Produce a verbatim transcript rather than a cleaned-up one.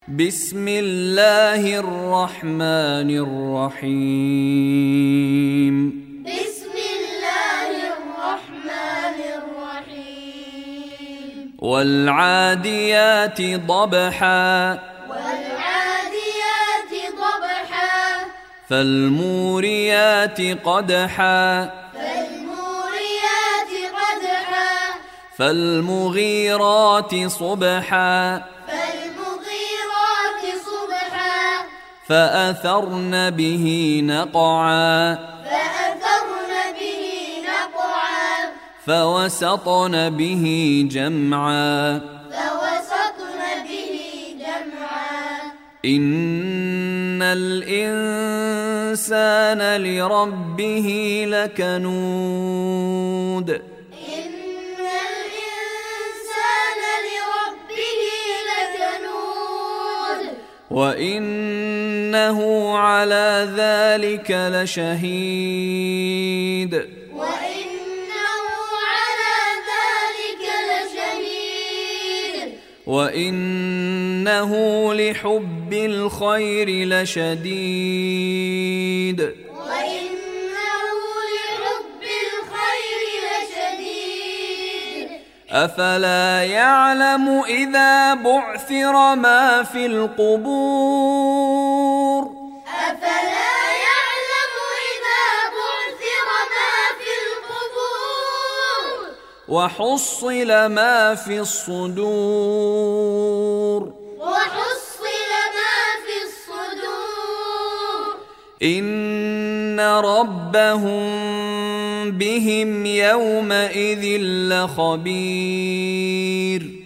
بسم الله الرحمن الرحيم بسم الله الرحمن الرحيم والعاديات ضبحا والعاديات ضبحا فالموريات قدحا فالموريات قدحا فالمغيرات صبحا فالمغيرات صبحا فأثرن به نقعا فأثرن به نقعا فوسطن به جمعا فوسطن به جمعا إن الإنسان لربه لكنود إن الإنسان لربه لكنود وإنه على ذلك لشهيد وإنه على ذلك لشهيد وإنه لحب الخير لشديد وإنه لحب الخير لشديد أفلا يعلم إذا بعثر ما في القبور أفلا يعلم إذا بعثر ما في القبور وحصل ما في الصدور وحصل ما في الصدور إن ربهم بهم يومئذ لخبير